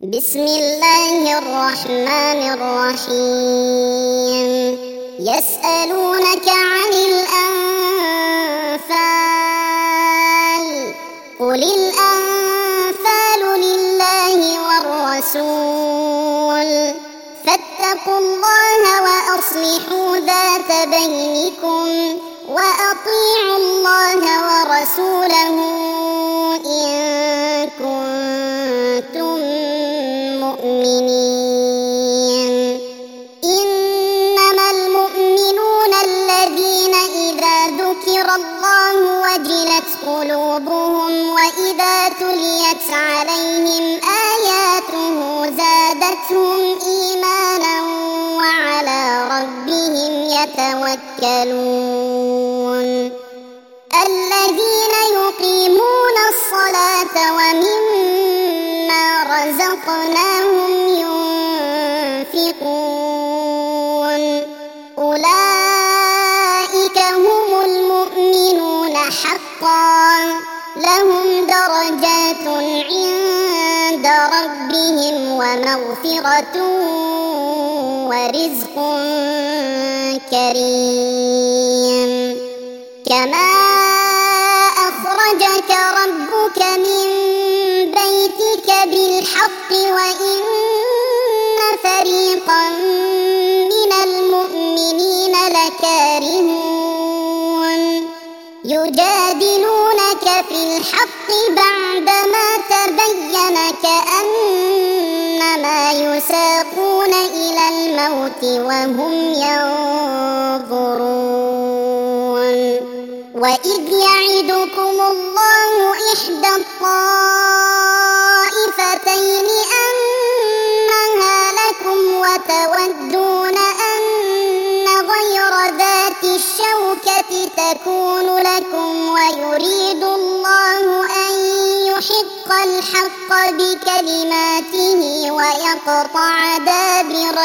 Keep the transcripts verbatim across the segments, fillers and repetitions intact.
بسم الله الرحمن الرحيم. يسألونك عن الأنفال قل الأنفال لله والرسول فاتقوا الله وأصلحوا ذات بينكم وأطيعوا الله ورسوله إن كنتم مؤمنين. إنما المؤمنون الذين إذا ذكر الله وجلت قلوبهم وإذا تليت عليهم آياته زادتهم إيمانا وعلى ربهم يتوكلون. الذين يقيمون الصلاة ومما رزقناهم ينفقون أولئك هم المؤمنون حقا لهم درجات عند ربهم ومغفرة ورزق كريم. كما أخرجك ربك من بيتك بالحق وإن فريقا من المؤمنين لكارهون يجادلونك في الحق بعدما تبين كأنما يساقون إلى الموت وهم ينظرون. وإذ يعدكم الله إحدى الطائفتين أنها لكم وتودون أن غير ذات الشوكة تكون لكم ويريد الله أن يحق الحق بكلماته ويقطع دابر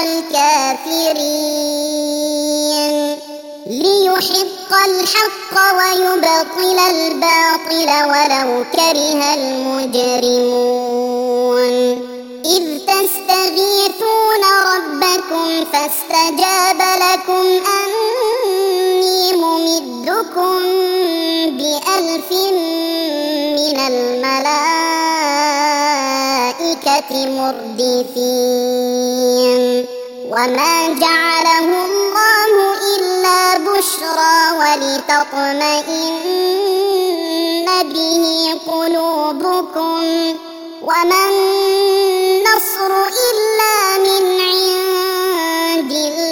الكافرين ليحق الحق ويبطل الباطل ولو كره المجرمون. إذ تستغيثون ربكم فاستجاب لكم أني ممدكم بألف من الملائكة مردفين. وما جعله الله إلا بشرى ولتطمئن به قلوبكم وما النصر إلا من عند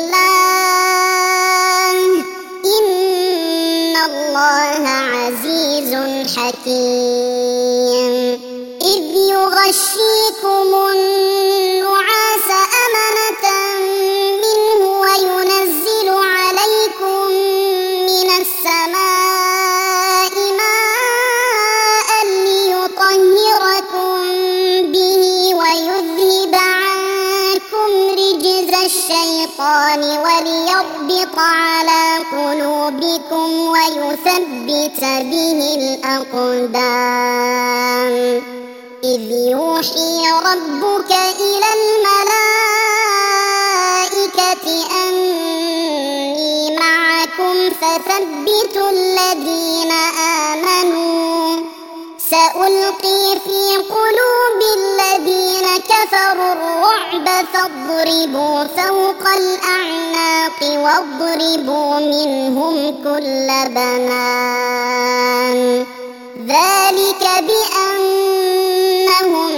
الله إن الله عزيز حكيم. إذ يغشيكم النعاس أمنة منه وينزل عليكم من السماء ماء ليطهركم به ويذهب عنكم رجز الشيطان وليربط على قلوبكم ويثبت به الأقدام. إذ يوحي ربك إلى الملائكة أني معكم فثبتوا الذين آمنوا سألقي في قلوب الذين كفروا الرعب فاضربوا فوق الأعناق واضربوا منهم كل بنان. ذلك بأنهم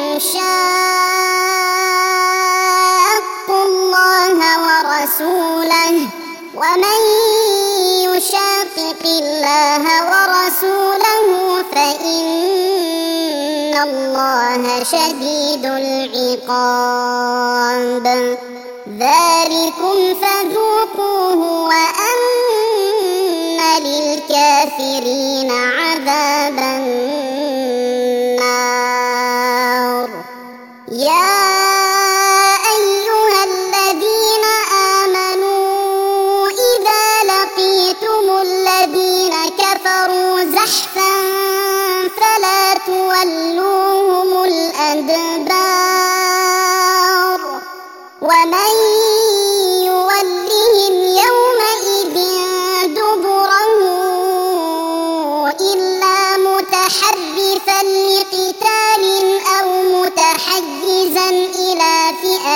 شاقوا الله ورسوله ومن يشاقق الله ورسوله فإن الله شديد العقاب. ذلكم فذوقوه وأن للكافرين عذاب النار. يا أيها الذين آمنوا إذا لقيتم الذين كفروا زحفا فلا تولوهم الأدبار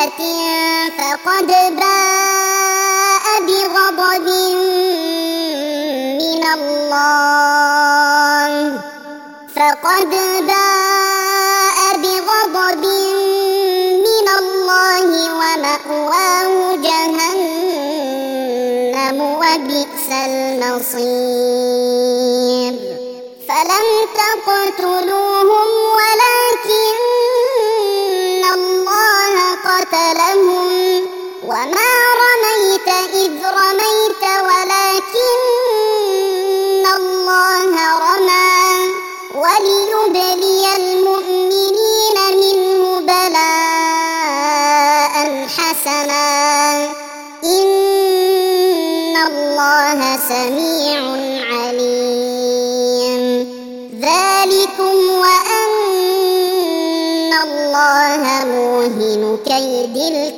سيئة فقد باء بغضب من الله فقد باء بغضب من الله ومأواه جهنم وبئس المصير فلم تقتلوهم ولكن الله قتلهم وما رميت إذ رميت ولكن الله رمى وليبلي المؤمنين منه بلاء حسنا إن الله سميع عليم ذلكم وأن الله موهن كيد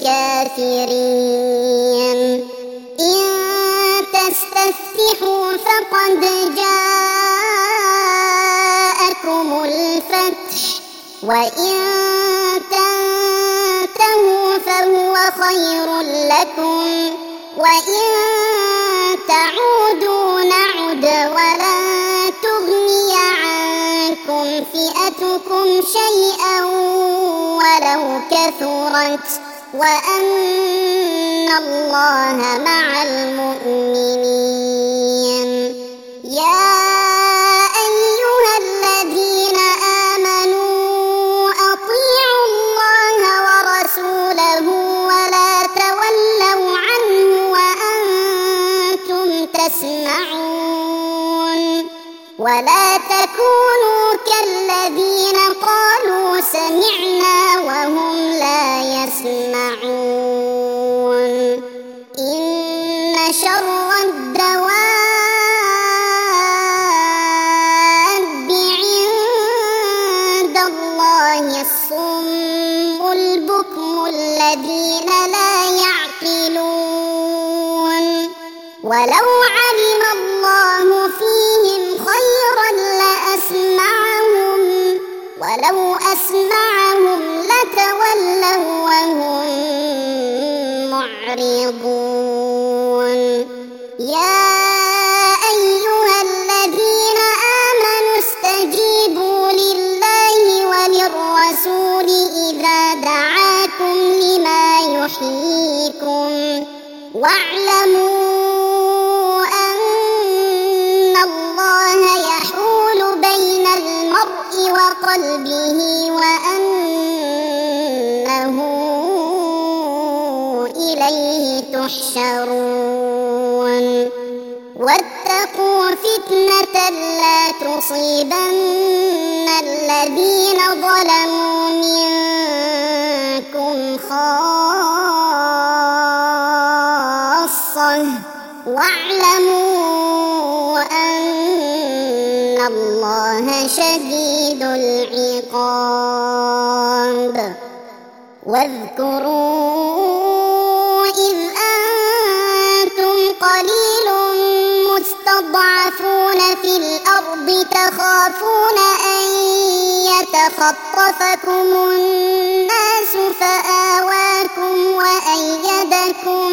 الكافرين إن تستفتحوا فقد جاءكم الفتح وإن تنتهوا فهو خير لكم وإن تعودوا نعد ولن تغني عنكم فئتكم شيئا ولو كثرت وأن الله مع المؤمنين يا أيها الذين آمنوا أطيعوا الله ورسوله ولا تولوا عنه وأنتم تسمعون ولا تكونوا كالذين قالوا سمعنا وهم لا يسمعون إن شر الدواب عند الله الصم البكم الذين لا يعقلون ولو علم الله فيهم خيرا لأسمعهم ولو أسمعهم لتولوا وهم معرضون يا أيها الذين آمنوا استجيبوا لله وللرسول إذا دعاكم لما يحييكم واعلموا أن الله يحول بين المرء وقلبه وأنه إليه تحشرون واتقوا فتنة لا تصيبن الذين ظلموا منكم خاصة واعلموا أن الله شديد العقاب واذكروا إذ أنتم قليل مستضعفون في الأرض تخافون أن يتخطفكم الناس فآواكم وأيدكم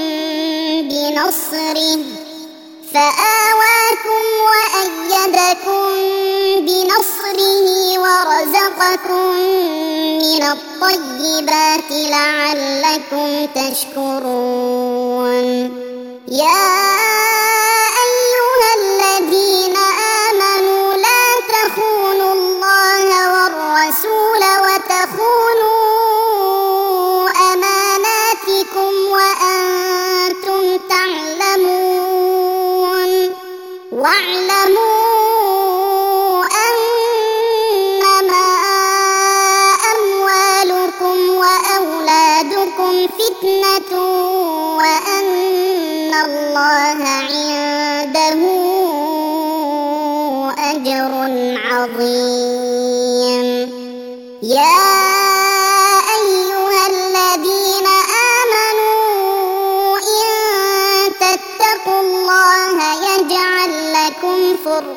بنصره فآواكم وأيدكم بنصره ورزقكم من الطيبات لعلكم تشكرون يا أيها الذين آمنوا لا تخونوا الله والرسول وتخونوا أماناتكم وأنتم تعلمون واعلموا أنما أموالكم وأولادكم فتنة وأن الله عنده أجر عظيم يا أيها الذين آمنوا إن تتقوا الله يجعل لكم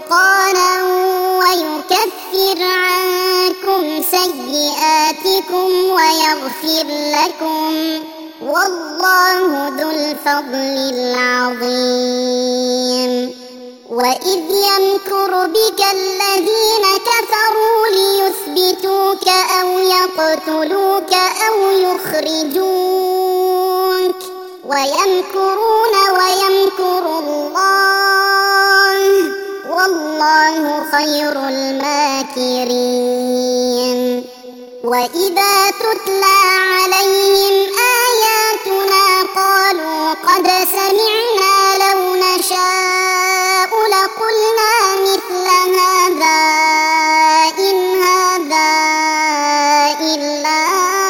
فرقانا ويكفر عنكم سيئاتكم ويغفر لكم، والله ذو الفضل العظيم. وإذ يمكر بك الذين كفروا ليثبتوك أو يقتلوك أو يخرجوك، ويمكرون ويمكر الله، والله خير الماكرين. وإذا تتلى عليهم آياتنا قالوا قد سمعنا لو نشاء لقلنا مثل هذا إن هذا إلا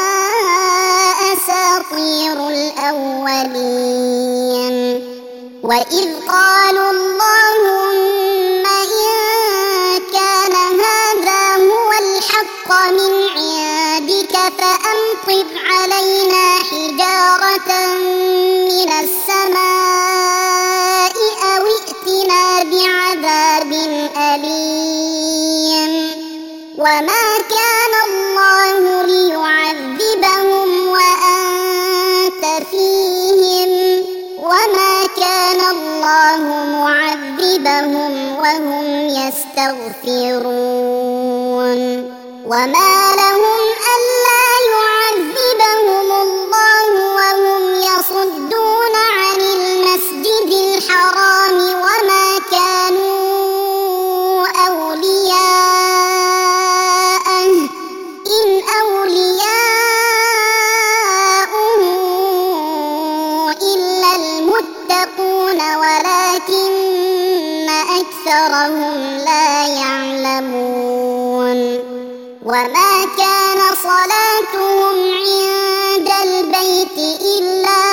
أساطير الأولين. وإذ قالوا اللهم إن كان هذا هو الحق من عندك فأمطر علينا حجارة من السماء أو ائتنا بعذاب أليم. وما كان الله ليعذبهم وأنت فيهم، وما كان الله معذبهم وهم يستغفرون. وما لهم ألا يعذبهم الله وهم يصدون عن المسجد الحرام وما كانوا أولياءه إن أولياؤه إلا المتقون ولكن أكثرهم لا يعلمون. وما كان صلاتهم عند البيت إلا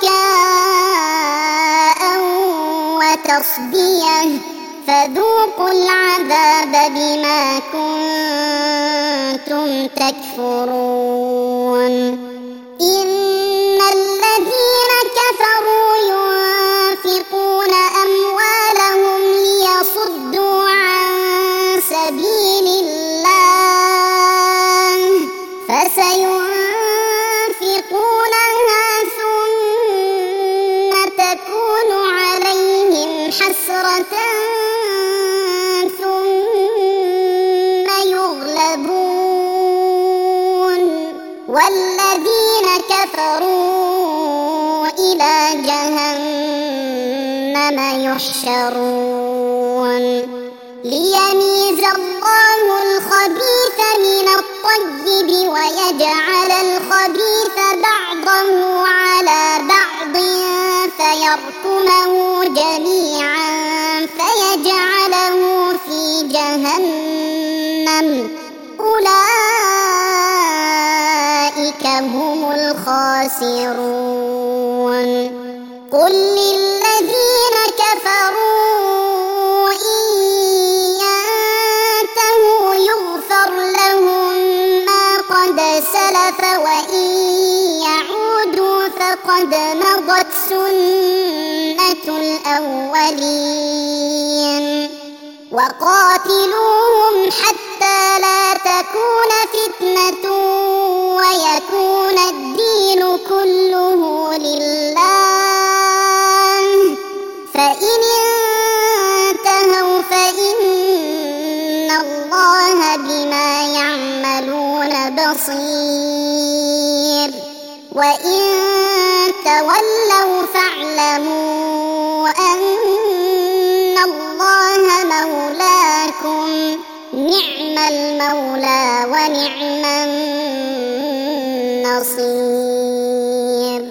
مكاء وتصدية فذوقوا العذاب بما كنتم تكفرون. إن الذين كفروا ينفقون أموالهم ليصدوا عن سبيل الله فسينفقونها ثم تكون عليهم حسرة ثم يغلبون، والذين كفروا إلى جهنم يحشرون. ليميز الله الخبيث من الطيب ويجعل الخبيث بعضه على بعض فيركمه جميعا فيجعله في جهنم، أولئك هم الخاسرون. قل للذين كفروا إن ينتهوا يغفر لهم ما قد سلف وإن يعودوا فقد مضت سنة الأولين. وقاتلوهم حتى لا تكون فتنة ويكون الدين كله لله، فإن انتهوا فإن الله بما يعملون بصير. وإن تولوا فاعلموا أن الله مولاكم، نعم المولى ونعم النصير.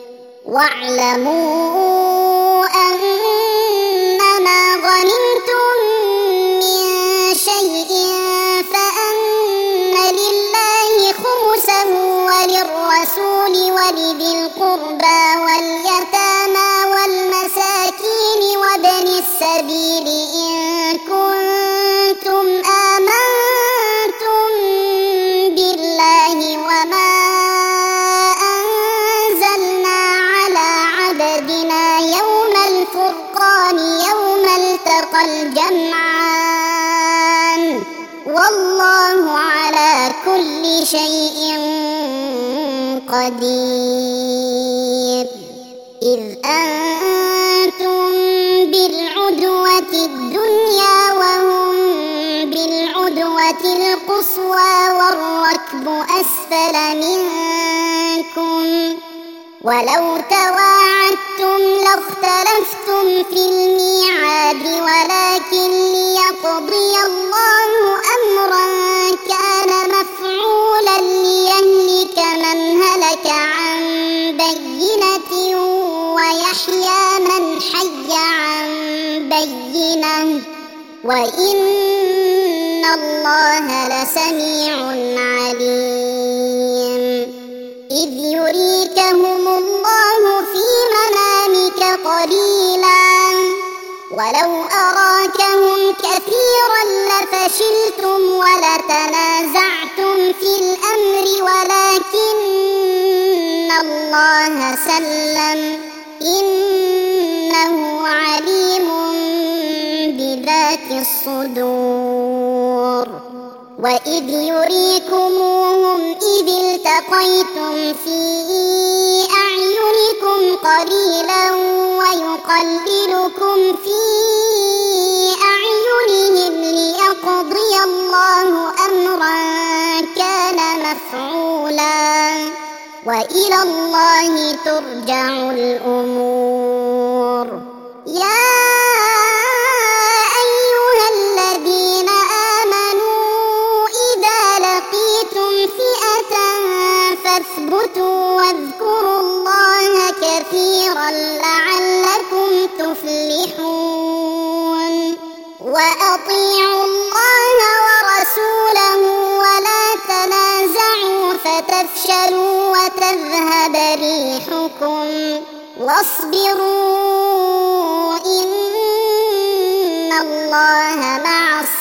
واعلموا أنما غنمتم من شيء فأن لله خمسه وللرسول ولذي القربى واليتامى والمساكين وابن السبيل إن كنتم آمنتم بالله وما أنزلنا على عبدنا يوم الفرقان يوم التقى الجمعان، والله على كل شيء قدير إذ أنتم بالعدوة الدنيا وهم بالعدوة القصوى والركب أسفل منكم ولو تواعدتم لاختلفتم في الميعاد ولكن ليقضي الله أمرا كان مفعولا ليهلك من هلك عن بينة ويحيى من حي عن بينة وإن الله لسميع عليم إذ يريكهم الله في منامك قليلا ولو أراكهم كثيرا لفشلتم ولتنازعتم في الأمر ولكن الله سلم إنه عليم بذات الصدور وإذ يريكموهم إذ التقيتم في أعينكم قليلا ويقللكم في أعينهم ليقضي الله أمرا كان مفعولا وإلى الله ترجع الأمور يا أيها الذين آمنوا إذا لقيتم فئة فاثبتوا واذكروا الله كثيرا لعلكم تفلحون وأطيعوا الله ورسوله ولا تنازعوا فتفشلوا وتذهب ريحكم واصبروا إن الله مع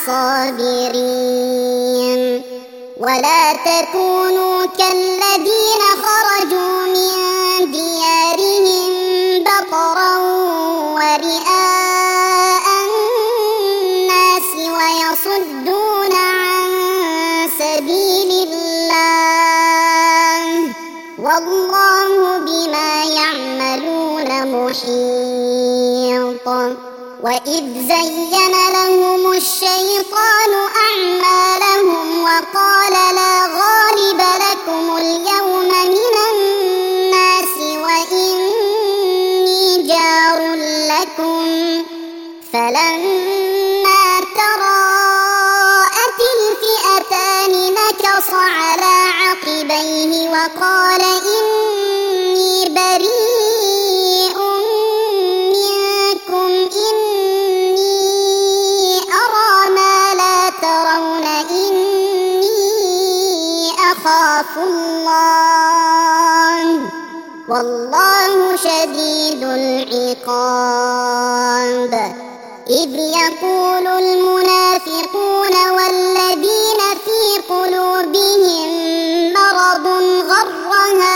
الصابرين ولا تكونوا كالذين خرجوا من ديارهم بطرا ورئاء الناس ويصدون عن سبيل الله والله بما يعملون محيط وإذ زين لهم الشيطان أعمالهم وقال لا غالب لكم اليوم من الناس وإني جار لكم فلما تراءت الفئتان نكص على عقبيه وقال إني بريء منكم إني أرى ما لا ترون إني أخاف الله والله شديد العقاب إذ يقول المنافقون والذين في قلوبهم مرض غر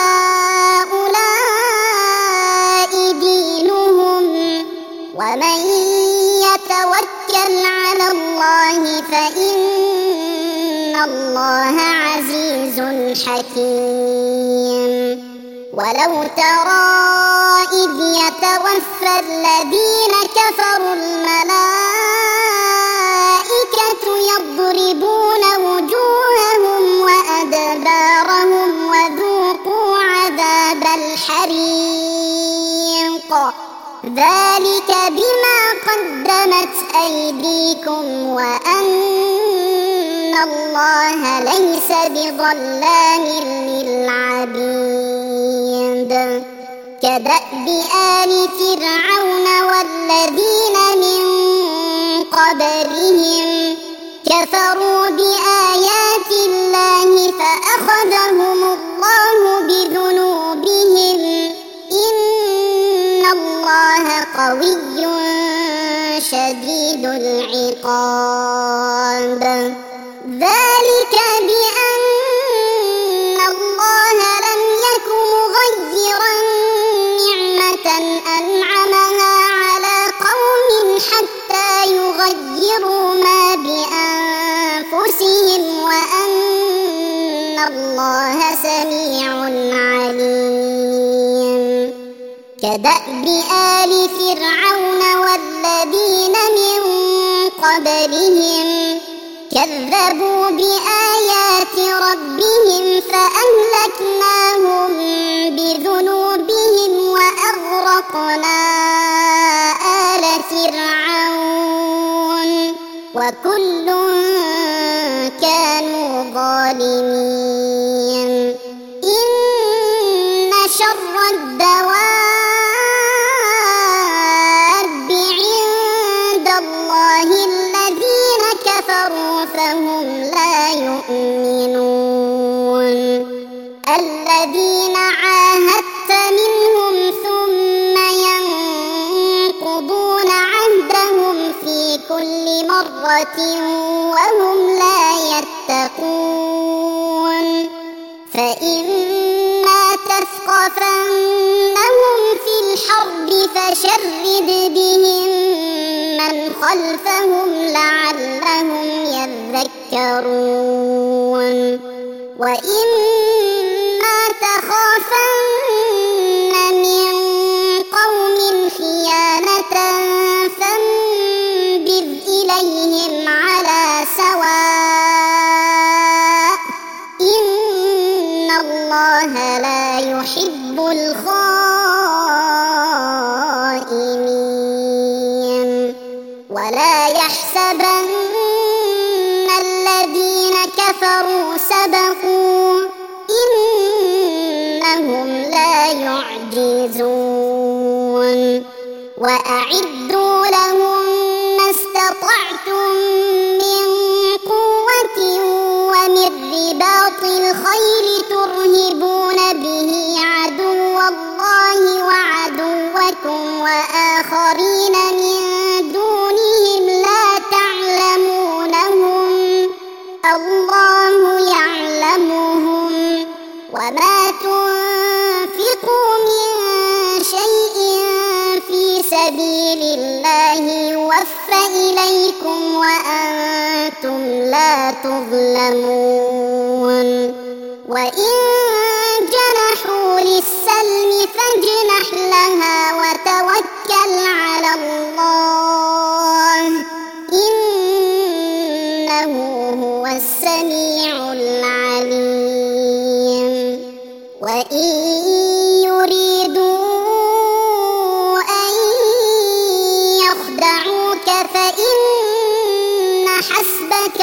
هؤلاء دينهم ومن يتوكل على الله فإن الله عزيز حكيم ولو ترى إذ يتوفى الذين كفروا الملائكة يضربون وجوههم وأدبارهم وذوقوا عذاب الحريق ذلك بما قدمت أيديكم وأن الله ليس بظلام للعبيد كدأب آل فرعون والذين من قبلهم كفروا بآيات الله فأخذهم الله بذنوبهم إن الله قوي شديد العقاب ذلك بأن الله لم يكن مغيرا نعمة أنعمها على قوم حتى يغيروا ما بأنفسهم وأن الله سميع عليم كدأب آل فرعون والذين من قبلهم كذبوا بآيات ربهم فأهلكناهم بذنوبهم وأغرقنا آل فرعون وكل كانوا ظالمين إن شر الدواب عند الله الذين كفروا فهم لا يؤمنون الذين عاهدت منهم ثم ينقضون عهدهم في كل مرة وهم لا يتقون فإما تثقفنهم في الحرب فشرد بهم من خلفهم لعلهم يذكرون وإما تخافن من قوم خيانة فانبذ إليهم على سواء إن الله لا يحب الخائنين ولا يحسبن الذين كفروا سبقوا إنهم لا يعجزون وأعدوا لهم ما استطعتم من قوة ومن رباط الخيل ترهبون به عدو الله وعدوكم وآخرين من دونهم لا تعلمونهم الله يعلمهم وما تنفقوا من شيء في سبيل الله يوفى إليكم وأنتم لا تظلمون وإن جنحوا للسلم فاجنح لها وتوكل على الله إنه هو السميع العليم وإن يريدوا أن يخدعوك فإن حسبك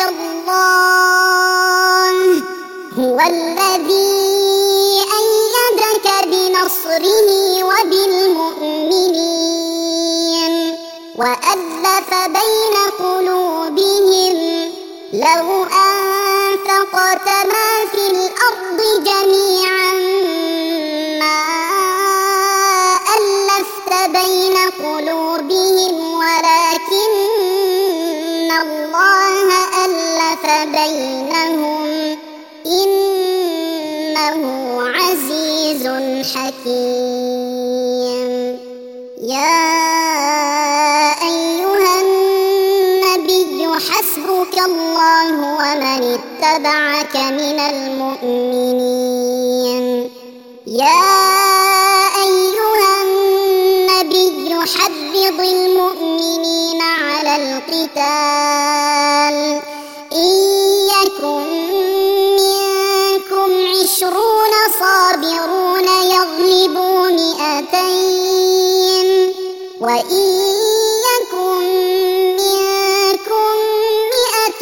الله هو الذي أيدك بنصره وبالمؤمنين وألف بين قلوبهم لو أنفقت ما في الأرض جميعا ما ألفت بين قلوبهم ولكن الله ألف بينهم إنه عزيز حكيم يا أيها النبي حسبك الله ومن اتبعك من المؤمنين يا أيها النبي حرض المؤمنين على القتال إن يكن منكم عشرون صابرون يغلبوا مئتين وإن يكن منكم مئة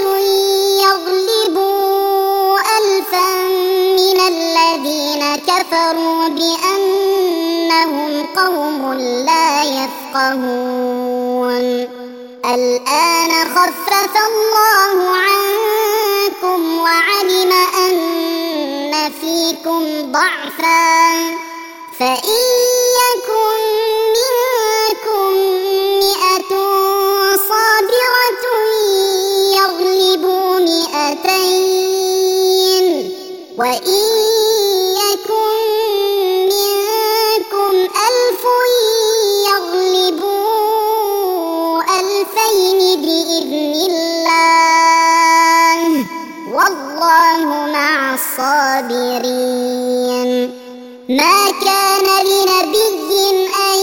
يغلبوا ألفا من الذين كفروا بأنهم قوم لا يفقهون الآن خفف الله عنكم وعلم أن فيكم ضعفا فإن يكن منكم مئة صابرة يغلبوا مئتين وإن يكن منكم ألف يغلبوا ألفين بإذن الله والله مع الصابرين ما كان لنبي أن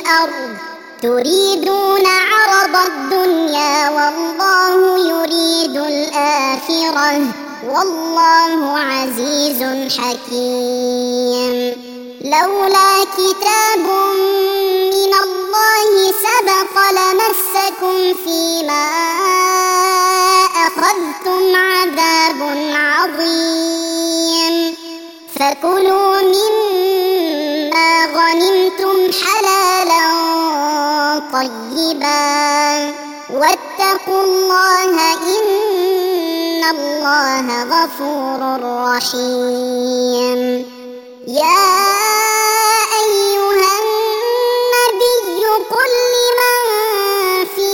الأرض تريدون عرض الدنيا والله يريد الآخرة والله عزيز حكيم. لولا كتاب من الله سبق لمسكم فيما أخذتم عذاب عظيم. فكلوا مما غنمتم حلالا طيبا واتقوا الله إن الله غفور رحيم. يا أيها النبي قل لمن في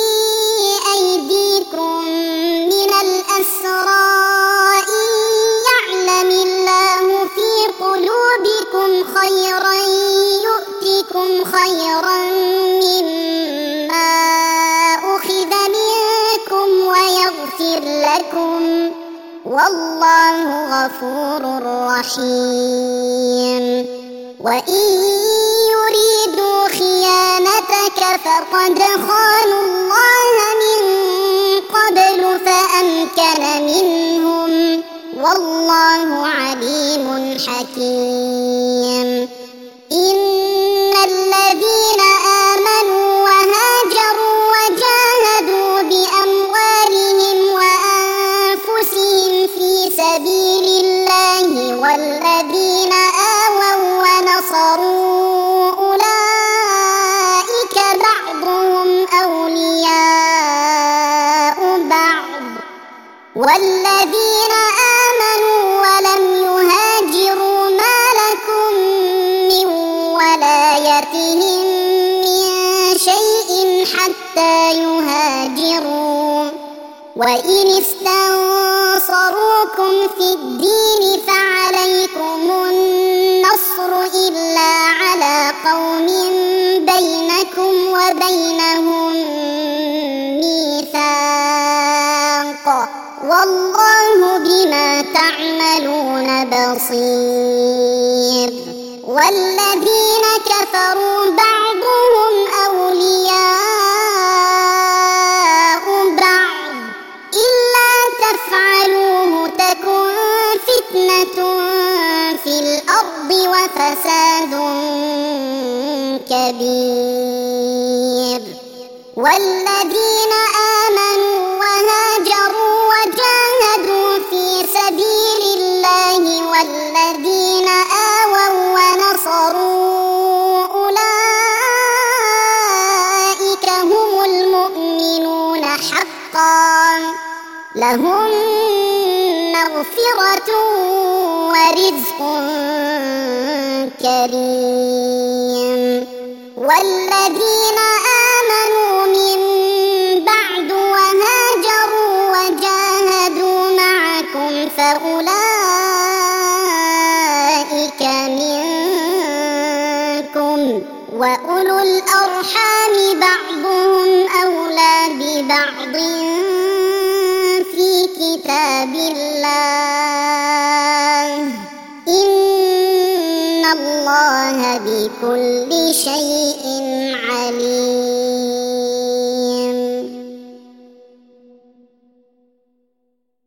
أيديكم من الأسرى إن يعلم الله في قلوبكم خيرا يؤتكم خيرا مما أخذ منكم ويغفر لكم والله غفور رحيم. وإن يريدوا خيانتك فقد خانوا الله من قبل فأمكن منهم والله عليم حكيم. إن الذين آمنوا وهاجروا وجاهدوا بأموالهم وأنفسهم في سبيل الله والذين آووا ونصروا أولئك بعضهم أولياء بعض والذين آمنوا ولم يهاجروا ما لكم من ولايتهم من شيء حتى يهاجروا. وإن استنصروكم في الدين فعليكم النصر إلا على قوم بينكم وبينهم ميثاق والله بما تعملون بصير. والذين كفروا بعضهم أولياء بعض إلا تفعلوه تكن فتنة في الأرض وفساد كبير. والذين آمنوا وهاجروا وجاهدوا في سبيل الله والذين آووا ونصروا أولئك هم المؤمنون حقا لهم مغفرة ورزق كريم. والذين آمنوا من بعد وهاجروا وجاهدوا معكم فأولئك منكم وأولو الأرحام بعضهم أولى ببعض في كتاب الله إن الله بكل شيء عليم.